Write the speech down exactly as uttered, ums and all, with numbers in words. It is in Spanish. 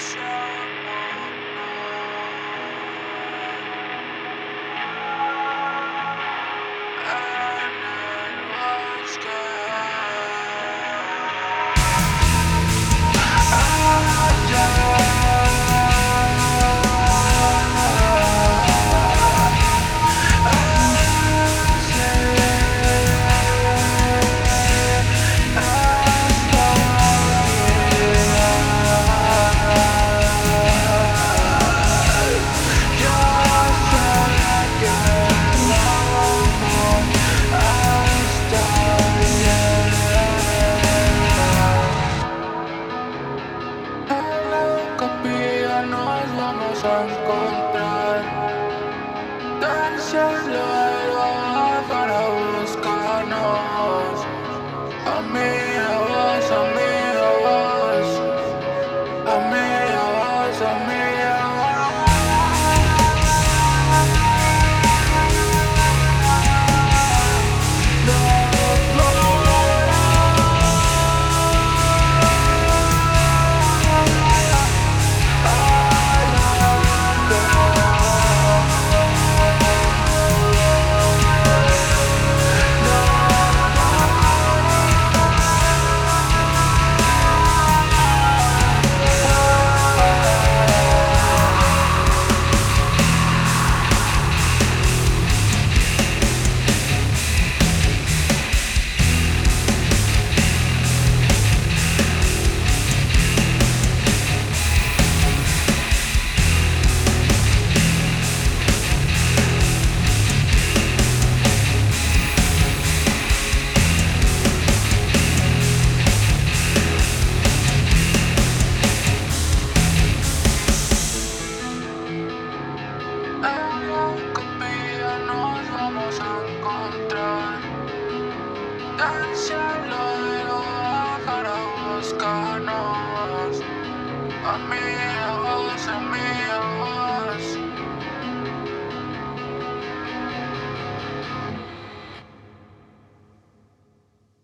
Nos vamos a encontrar del cielo al bajo para buscarnos. A mí, a vos, a mí, a vos, a mí, a vos, a mí, a nos vamos a encontrar del cielo al bajo para buscarnos. A mí